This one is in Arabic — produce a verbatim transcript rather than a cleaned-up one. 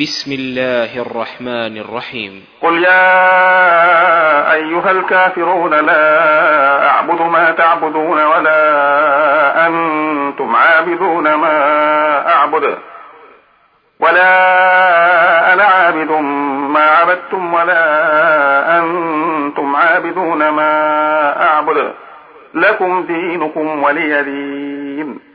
بسم الله الرحمن الرحيم. قل يا أيها الكافرون لا أعبد ما تعبدون ولا أنتم عابدون ما أعبد ولا أنا عابد ما عبدتم ولا أنتم عابدون ما أعبد لكم دينكم ولي دين.